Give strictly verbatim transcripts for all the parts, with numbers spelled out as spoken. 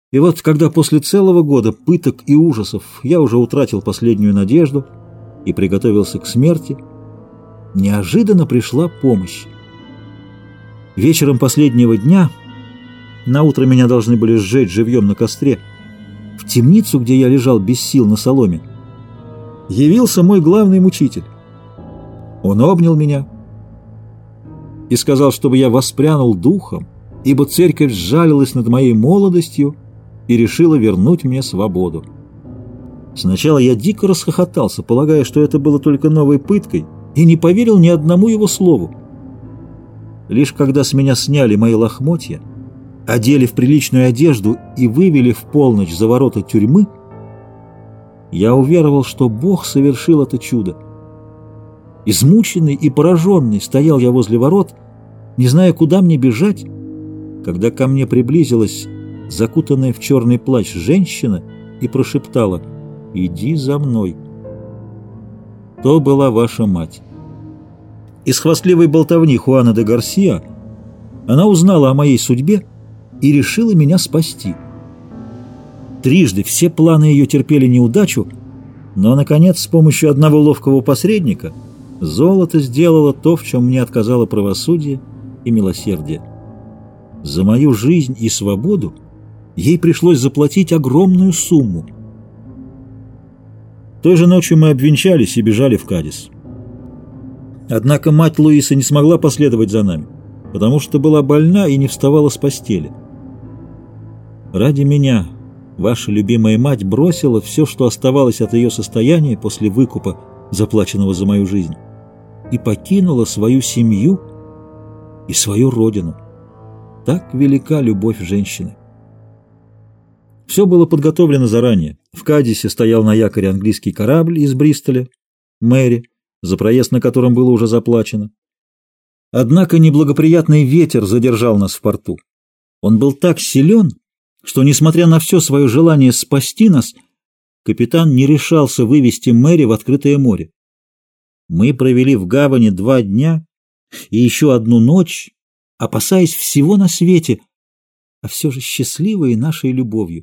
И вот, когда после целого года пыток и ужасов я уже утратил последнюю надежду и приготовился к смерти, неожиданно пришла помощь. Вечером последнего дня, наутро меня должны были сжечь живьем на костре, в темницу, где я лежал без сил на соломе, явился мой главный мучитель. Он обнял меня и сказал, чтобы я воспрянул духом, ибо церковь сжалилась над моей молодостью и решила вернуть мне свободу. Сначала я дико расхохотался, полагая, что это было только новой пыткой, и не поверил ни одному его слову. Лишь когда с меня сняли мои лохмотья, одели в приличную одежду и вывели в полночь за ворота тюрьмы, я уверовал, что Бог совершил это чудо. Измученный и пораженный стоял я возле ворот, не зная, куда мне бежать, когда ко мне приблизилась закутанная в черный плащ женщина и прошептала: «Иди за мной». То была ваша мать. Из хвастливой болтовни Хуана де Гарсиа она узнала о моей судьбе и решила меня спасти. Трижды все планы ее терпели неудачу, но, наконец, с помощью одного ловкого посредника золото сделало то, в чем мне отказало правосудие и милосердие. За мою жизнь и свободу ей пришлось заплатить огромную сумму. Той же ночью мы обвенчались и бежали в Кадис. Однако мать Луиса не смогла последовать за нами, потому что была больна и не вставала с постели. Ради меня ваша любимая мать бросила все, что оставалось от ее состояния после выкупа, заплаченного за мою жизнь, и покинула свою семью и свою родину. Так велика любовь женщины. Все было подготовлено заранее. В Кадисе стоял на якоре английский корабль из Бристоля, Мэри, за проезд на котором было уже заплачено. Однако неблагоприятный ветер задержал нас в порту. Он был так силен, что, несмотря на все свое желание спасти нас, капитан не решался вывести Мэри в открытое море. Мы провели в гавани два дня и еще одну ночь, опасаясь всего на свете, а все же счастливые нашей любовью.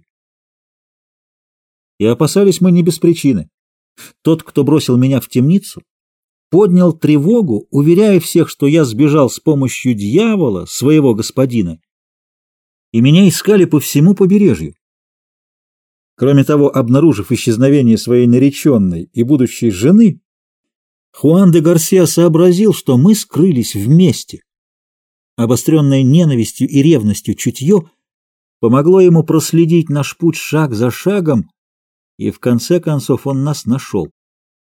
И опасались мы не без причины. Тот, кто бросил меня в темницу, поднял тревогу, уверяя всех, что я сбежал с помощью дьявола, своего господина, и меня искали по всему побережью. Кроме того, обнаружив исчезновение своей нареченной и будущей жены, Хуан де Гарсиа сообразил, что мы скрылись вместе. Обостренное ненавистью и ревностью чутье помогло ему проследить наш путь шаг за шагом, и в конце концов он нас нашел.